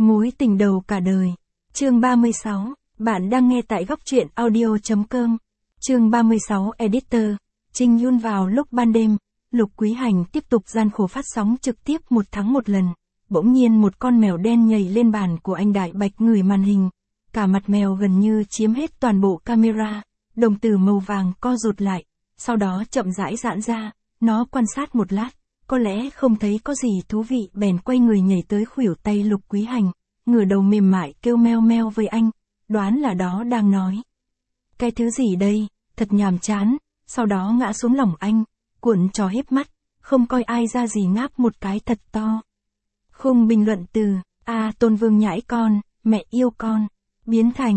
Mối tình đầu cả đời. Chương 36. Bạn đang nghe tại góc truyện audio.com. Chương 36 Editor. Trinh Yun vào lúc ban đêm. Lục Quý Hành tiếp tục gian khổ phát sóng trực tiếp 1 tháng 1 lần. Bỗng nhiên một con mèo đen nhảy lên bàn của anh Đại Bạch ngửi màn hình. Cả mặt mèo gần như chiếm hết toàn bộ camera. Đồng tử màu vàng co rụt lại. Sau đó chậm rãi giãn ra. Nó quan sát một lát. Có lẽ không thấy có gì thú vị bèn quay người nhảy tới khuỷu tay Lục Quý Hành. Ngửa đầu mềm mại kêu meo meo với anh. Đoán là đó đang nói. Cái thứ gì đây, thật nhàm chán. Sau đó ngã xuống lòng anh. Cuộn trò híp mắt. Không coi ai ra gì ngáp một cái thật to. Khung bình luận từ Tôn Vương nhãi con, mẹ yêu con. Biến thành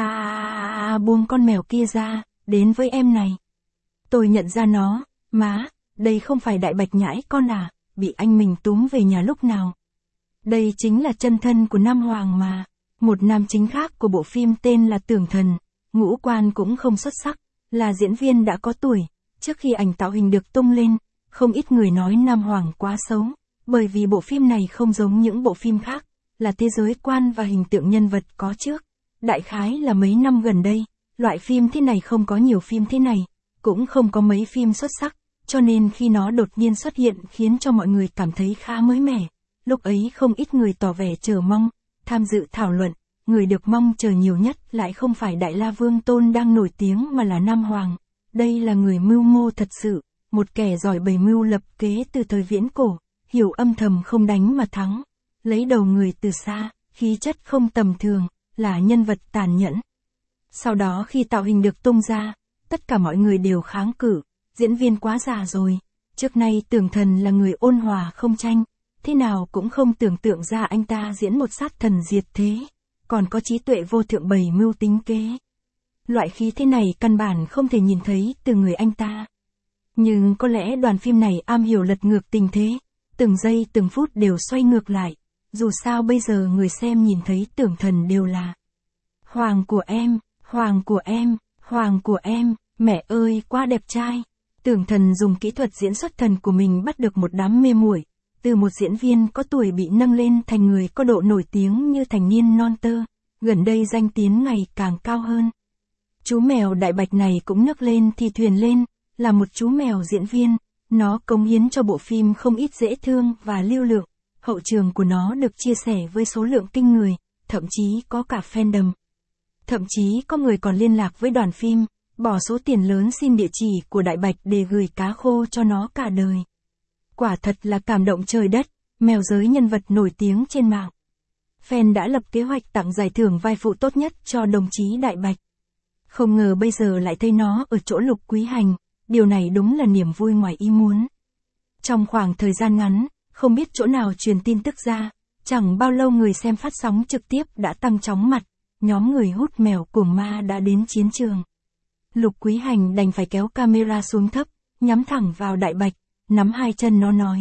buông con mèo kia ra, đến với em này. Tôi nhận ra nó, má, đây không phải Đại Bạch nhãi con à, bị anh mình túm về nhà lúc nào. Đây chính là chân thân của Nam Hoàng mà. Một nam chính khác của bộ phim tên là Tưởng Thần, ngũ quan cũng không xuất sắc, là diễn viên đã có tuổi. Trước khi ảnh tạo hình được tung lên, không ít người nói Nam Hoàng quá xấu, bởi vì bộ phim này không giống những bộ phim khác, là thế giới quan và hình tượng nhân vật có trước. Đại khái là mấy năm gần đây, loại phim thế này không có nhiều phim thế này, cũng không có mấy phim xuất sắc, cho nên khi nó đột nhiên xuất hiện khiến cho mọi người cảm thấy khá mới mẻ. Lúc ấy không ít người tỏ vẻ chờ mong, tham dự thảo luận, người được mong chờ nhiều nhất lại không phải Đại La Vương Tôn đang nổi tiếng mà là Nam Hoàng. Đây là người mưu mô thật sự, một kẻ giỏi bày mưu lập kế từ thời viễn cổ, hiểu âm thầm không đánh mà thắng, lấy đầu người từ xa, khí chất không tầm thường, là nhân vật tàn nhẫn. Sau đó khi tạo hình được tung ra, tất cả mọi người đều kháng cự, diễn viên quá già rồi, trước nay Tưởng Thần là người ôn hòa không tranh, thế nào cũng không tưởng tượng ra anh ta diễn một sát thần diệt thế, còn có trí tuệ vô thượng bày mưu tính kế. Loại khí thế này căn bản không thể nhìn thấy từ người anh ta. Nhưng có lẽ đoàn phim này am hiểu lật ngược tình thế, từng giây từng phút đều xoay ngược lại, dù sao bây giờ người xem nhìn thấy Tưởng Thần đều là Hoàng của em, Hoàng của em, Hoàng của em, mẹ ơi quá đẹp trai. Tưởng Thần dùng kỹ thuật diễn xuất thần của mình bắt được một đám mê muội, từ một diễn viên có tuổi bị nâng lên thành người có độ nổi tiếng như thành niên non tơ, gần đây danh tiếng ngày càng cao hơn. Chú mèo Đại Bạch này cũng nức lên thì thuyền lên, là một chú mèo diễn viên, nó cống hiến cho bộ phim không ít dễ thương và lưu lượng, hậu trường của nó được chia sẻ với số lượng kinh người, thậm chí có cả fandom. Thậm chí có người còn liên lạc với đoàn phim, bỏ số tiền lớn xin địa chỉ của Đại Bạch để gửi cá khô cho nó cả đời. Quả thật là cảm động trời đất, mèo giới nhân vật nổi tiếng trên mạng. Fan đã lập kế hoạch tặng giải thưởng vai phụ tốt nhất cho đồng chí Đại Bạch. Không ngờ bây giờ lại thấy nó ở chỗ Lục Quý Hành, điều này đúng là niềm vui ngoài ý muốn. Trong khoảng thời gian ngắn, không biết chỗ nào truyền tin tức ra, chẳng bao lâu người xem phát sóng trực tiếp đã tăng chóng mặt, nhóm người hút mèo cuồng ma đã đến chiến trường. Lục Quý Hành đành phải kéo camera xuống thấp, nhắm thẳng vào Đại Bạch, nắm hai chân nó nói.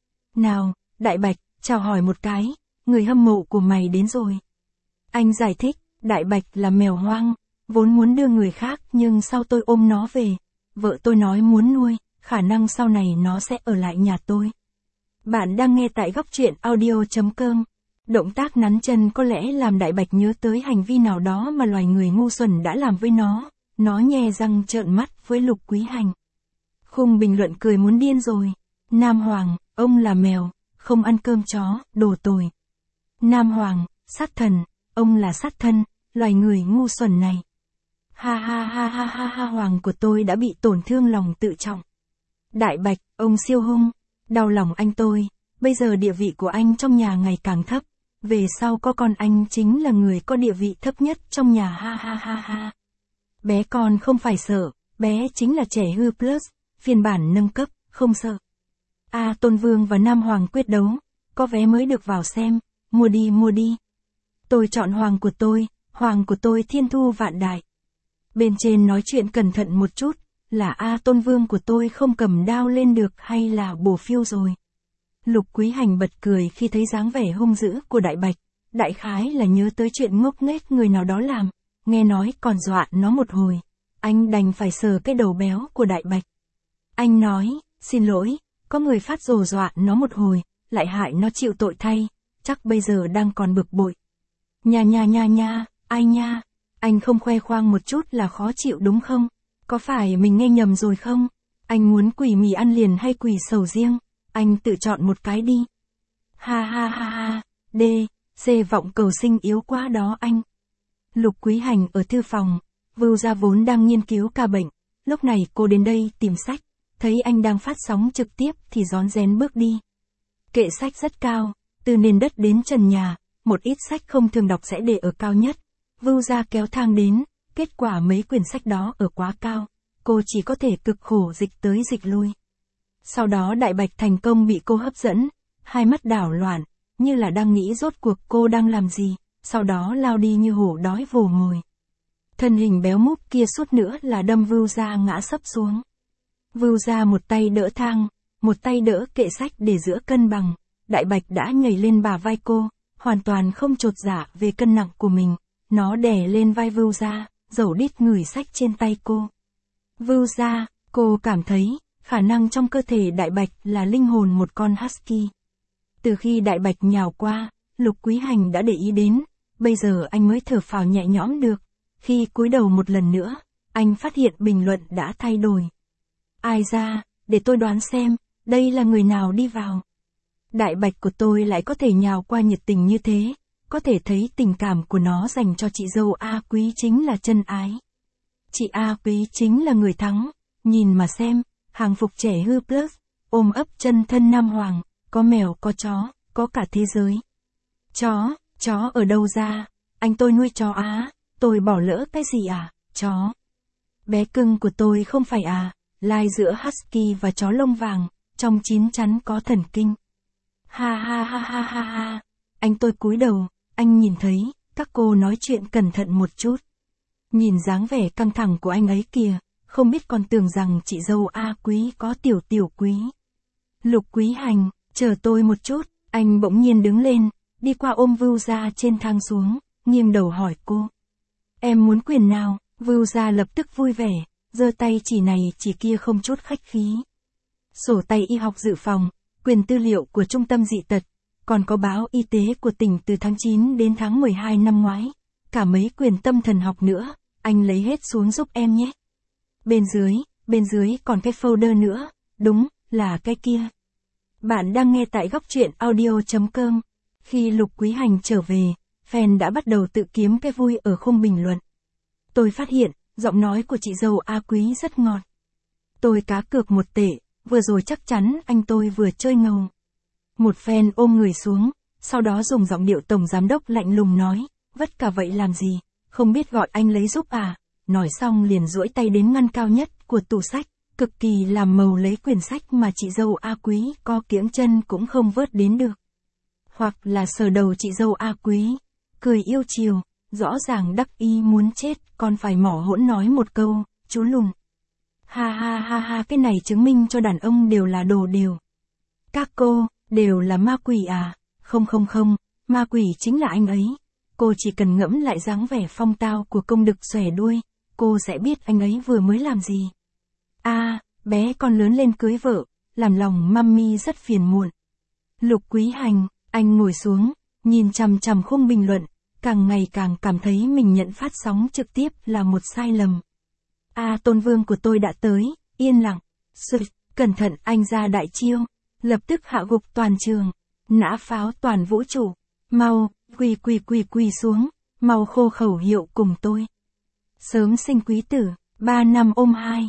Nào, Đại Bạch, chào hỏi một cái, người hâm mộ của mày đến rồi. Anh giải thích, Đại Bạch là mèo hoang, vốn muốn đưa người khác nhưng sau tôi ôm nó về, vợ tôi nói muốn nuôi, khả năng sau này nó sẽ ở lại nhà tôi. Bạn đang nghe tại góc truyện audio.com. Động tác nắn chân có lẽ làm Đại Bạch nhớ tới hành vi nào đó mà loài người ngu xuẩn đã làm với nó nhe răng trợn mắt với Lục Quý Hành. Khung bình luận cười muốn điên rồi. Nam Hoàng, ông là mèo, không ăn cơm chó, đồ tồi. Nam Hoàng, sát thần, ông là sát thân, loài người ngu xuẩn này. Ha ha ha ha ha ha, Hoàng của tôi đã bị tổn thương lòng tự trọng. Đại Bạch, ông siêu hung, đau lòng anh tôi, bây giờ địa vị của anh trong nhà ngày càng thấp, về sau có con anh chính là người có địa vị thấp nhất trong nhà, ha ha ha ha. Bé con không phải sợ, bé chính là trẻ hư plus, phiên bản nâng cấp, không sợ. Tôn Vương và Nam Hoàng quyết đấu, có vé mới được vào xem, mua đi. Tôi chọn Hoàng của tôi thiên thu vạn đại. Bên trên nói chuyện cẩn thận một chút, là Tôn Vương của tôi không cầm đao lên được hay là bổ phiêu rồi. Lục Quý Hành bật cười khi thấy dáng vẻ hung dữ của Đại Bạch, đại khái là nhớ tới chuyện ngốc nghếch người nào đó làm, nghe nói còn dọa nó một hồi, anh đành phải sờ cái đầu béo của Đại Bạch. Anh nói, xin lỗi, có người phát rồ dọa nó một hồi, lại hại nó chịu tội thay, chắc bây giờ đang còn bực bội. Nha, ai nha, anh không khoe khoang một chút là khó chịu đúng không? Có phải mình nghe nhầm rồi không? Anh muốn quỳ mì ăn liền hay quỳ sầu riêng? Anh tự chọn một cái đi. Ha, D, C vọng cầu sinh yếu quá đó anh. Lục Quý Hành ở thư phòng, Vưu Gia vốn đang nghiên cứu ca bệnh, lúc này cô đến đây tìm sách, thấy anh đang phát sóng trực tiếp thì rón rén bước đi. Kệ sách rất cao, từ nền đất đến trần nhà, một ít sách không thường đọc sẽ để ở cao nhất. Vưu Gia kéo thang đến, kết quả mấy quyển sách đó ở quá cao, cô chỉ có thể cực khổ dịch tới dịch lui. Sau đó Đại Bạch thành công bị cô hấp dẫn, hai mắt đảo loạn, như là đang nghĩ rốt cuộc cô đang làm gì, sau đó lao đi như hổ đói vồ mồi. Thân hình béo múp kia suốt nữa là đâm Vưu Gia ngã sấp xuống. Vưu Gia một tay đỡ thang, một tay đỡ kệ sách để giữ cân bằng. Đại Bạch đã nhảy lên bả vai cô, hoàn toàn không chột dạ về cân nặng của mình. Nó đè lên vai Vưu Gia, dẩu đít ngửi sách trên tay cô. Vưu Gia, cô cảm thấy, khả năng trong cơ thể Đại Bạch là linh hồn một con husky. Từ khi Đại Bạch nhào qua, Lục Quý Hành đã để ý đến, bây giờ anh mới thở phào nhẹ nhõm được. Khi cúi đầu một lần nữa, anh phát hiện bình luận đã thay đổi. Ai ra, để tôi đoán xem, đây là người nào đi vào. Đại Bạch của tôi lại có thể nhào qua nhiệt tình như thế, có thể thấy tình cảm của nó dành cho chị dâu A Quý chính là chân ái. Chị A Quý chính là người thắng, nhìn mà xem, hàng phục trẻ hư plus, ôm ấp chân thân nam hoàng, có mèo có chó, có cả thế giới. Chó ở đâu ra, anh tôi nuôi chó á, tôi bỏ lỡ cái gì à, chó. Bé cưng của tôi không phải à, lai giữa husky và chó lông vàng, trong chín chắn có thần kinh. Ha, anh tôi cúi đầu, anh nhìn thấy, các cô nói chuyện cẩn thận một chút. Nhìn dáng vẻ căng thẳng của anh ấy kìa, không biết còn tưởng rằng chị dâu A Quý có tiểu quý. Lục Quý Hành, chờ tôi một chút, anh bỗng nhiên đứng lên, đi qua ôm Vưu Gia trên thang xuống, nghiêng đầu hỏi cô. Em muốn quyền nào? Vưu Gia lập tức vui vẻ, giơ tay chỉ này chỉ kia không chút khách khí. Sổ tay y học dự phòng, quyền tư liệu của trung tâm dị tật, còn có báo y tế của tỉnh từ tháng 9 đến tháng 12 năm ngoái, cả mấy quyền tâm thần học nữa, anh lấy hết xuống giúp em nhé. Bên dưới còn cái folder nữa, đúng, là cái kia. Bạn đang nghe tại góc truyện audio.com. Khi Lục Quý Hành trở về, fan đã bắt đầu tự kiếm cái vui ở khung bình luận. Tôi phát hiện, giọng nói của chị dâu A Quý rất ngọt. Tôi cá cược 1 tệ, vừa rồi chắc chắn anh tôi vừa chơi ngầu. Một fan ôm người xuống, sau đó dùng giọng điệu tổng giám đốc lạnh lùng nói, vất cả vậy làm gì, không biết gọi anh lấy giúp à, nói xong liền duỗi tay đến ngăn cao nhất của tủ sách, cực kỳ làm màu lấy quyển sách mà chị dâu A Quý co kiễng chân cũng không vớt đến được. Hoặc là sờ đầu chị dâu A Quý, cười yêu chiều, rõ ràng đắc ý muốn chết, còn phải mỏ hỗn nói một câu, chú lùn. Ha, cái này chứng minh cho đàn ông đều là đồ đều. Các cô, đều là ma quỷ à? Không, ma quỷ chính là anh ấy. Cô chỉ cần ngẫm lại dáng vẻ phong tao của công đực xòe đuôi, cô sẽ biết anh ấy vừa mới làm gì. Bé con lớn lên cưới vợ, làm lòng mummy rất phiền muộn. Lục Quý Hành, anh ngồi xuống, nhìn chằm chằm khung bình luận, càng ngày càng cảm thấy mình nhận phát sóng trực tiếp là một sai lầm. Tôn vương của tôi đã tới, yên lặng. Cẩn thận, anh ra đại chiêu, lập tức hạ gục toàn trường, nã pháo toàn vũ trụ, mau, quỳ xuống, mau khô khẩu hiệu cùng tôi. Sớm sinh quý tử, 3 năm ôm 2,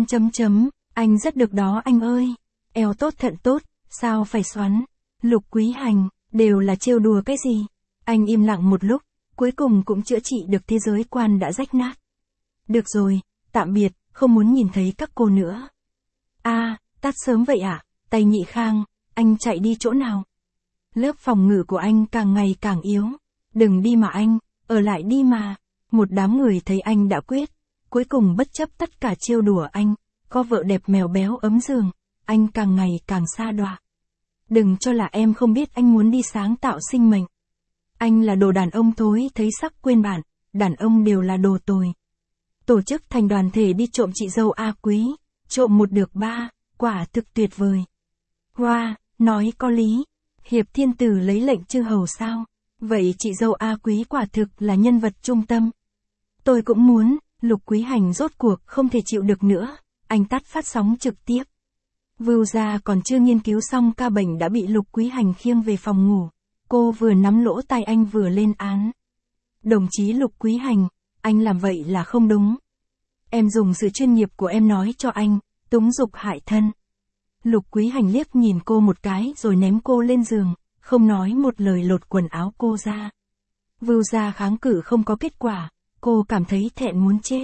anh rất được đó anh ơi, eo tốt thận tốt, sao phải xoắn. Lục Quý Hành, đều là trêu đùa cái gì? Anh im lặng một lúc, cuối cùng cũng chữa trị được thế giới quan đã rách nát. Được rồi, tạm biệt, không muốn nhìn thấy các cô nữa. Tắt sớm vậy à? Tay Nhị Khang, anh chạy đi chỗ nào? Lớp phòng ngự của anh càng ngày càng yếu. Đừng đi mà anh, ở lại đi mà. Một đám người thấy anh đã quyết, cuối cùng bất chấp tất cả trêu đùa anh, có vợ đẹp mèo béo ấm giường, anh càng ngày càng sa đọa. Đừng cho là em không biết anh muốn đi sáng tạo sinh mệnh. Anh là đồ đàn ông thối thấy sắc quên bản, đàn ông đều là đồ tồi. Tổ chức thành đoàn thể đi trộm chị dâu A Quý, trộm 1 được 3, quả thực tuyệt vời. Nói có lý, Hiệp thiên tử lấy lệnh chư hầu sao? Vậy chị dâu A Quý quả thực là nhân vật trung tâm. Tôi cũng muốn, Lục Quý Hành rốt cuộc không thể chịu được nữa, anh tắt phát sóng trực tiếp. Vưu Gia còn chưa nghiên cứu xong ca bệnh đã bị Lục Quý Hành khiêng về phòng ngủ. Cô vừa nắm lỗ tai anh vừa lên án. Đồng chí Lục Quý Hành, anh làm vậy là không đúng. Em dùng sự chuyên nghiệp của em nói cho anh, túng dục hại thân. Lục Quý Hành liếc nhìn cô một cái rồi ném cô lên giường, không nói một lời lột quần áo cô ra. Vưu Gia kháng cự không có kết quả, cô cảm thấy thẹn muốn chết.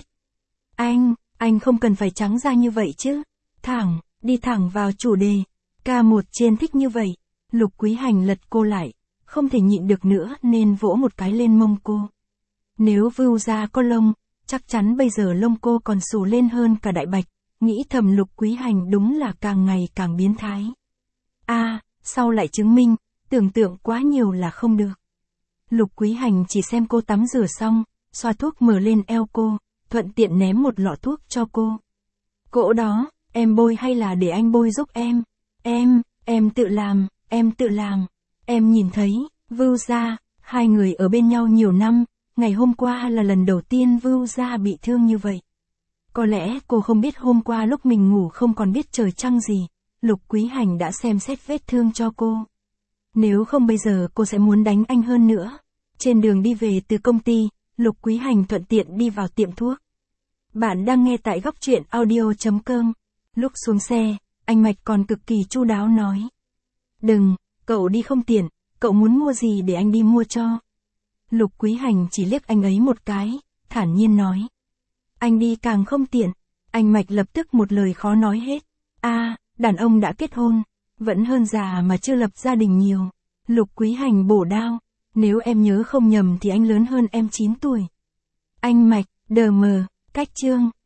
Anh không cần phải trắng ra như vậy chứ. Đi thẳng vào chủ đề. K1 trên thích như vậy. Lục Quý Hành lật cô lại, không thể nhịn được nữa nên vỗ một cái lên mông cô. Nếu Vưu Gia có lông, chắc chắn bây giờ lông cô còn xù lên hơn cả đại bạch, nghĩ thầm Lục Quý Hành đúng là càng ngày càng biến thái. Sau lại chứng minh, tưởng tượng quá nhiều là không được. Lục Quý Hành chỉ xem cô tắm rửa xong, xoa thuốc mở lên eo cô, thuận tiện ném một lọ thuốc cho cô. Cỗ đó, em bôi hay là để anh bôi giúp em? Em tự làm. Em nhìn thấy, Vưu Gia, hai người ở bên nhau nhiều năm, ngày hôm qua là lần đầu tiên Vưu Gia bị thương như vậy. Có lẽ cô không biết hôm qua lúc mình ngủ không còn biết trời trăng gì, Lục Quý Hành đã xem xét vết thương cho cô. Nếu không bây giờ cô sẽ muốn đánh anh hơn nữa. Trên đường đi về từ công ty, Lục Quý Hành thuận tiện đi vào tiệm thuốc. Bạn đang nghe tại góc truyện audio.com. Lúc xuống xe, anh Mạch còn cực kỳ chu đáo nói. Đừng, cậu đi không tiện, cậu muốn mua gì để anh đi mua cho. Lục Quý Hành chỉ liếc anh ấy một cái, thản nhiên nói. Anh đi càng không tiện. Anh Mạch lập tức một lời khó nói hết. Đàn ông đã kết hôn, vẫn hơn già mà chưa lập gia đình nhiều. Lục Quý Hành bổ đao. Nếu em nhớ không nhầm thì anh lớn hơn em 9 tuổi. Anh Mạch, đờ mờ, cách chương.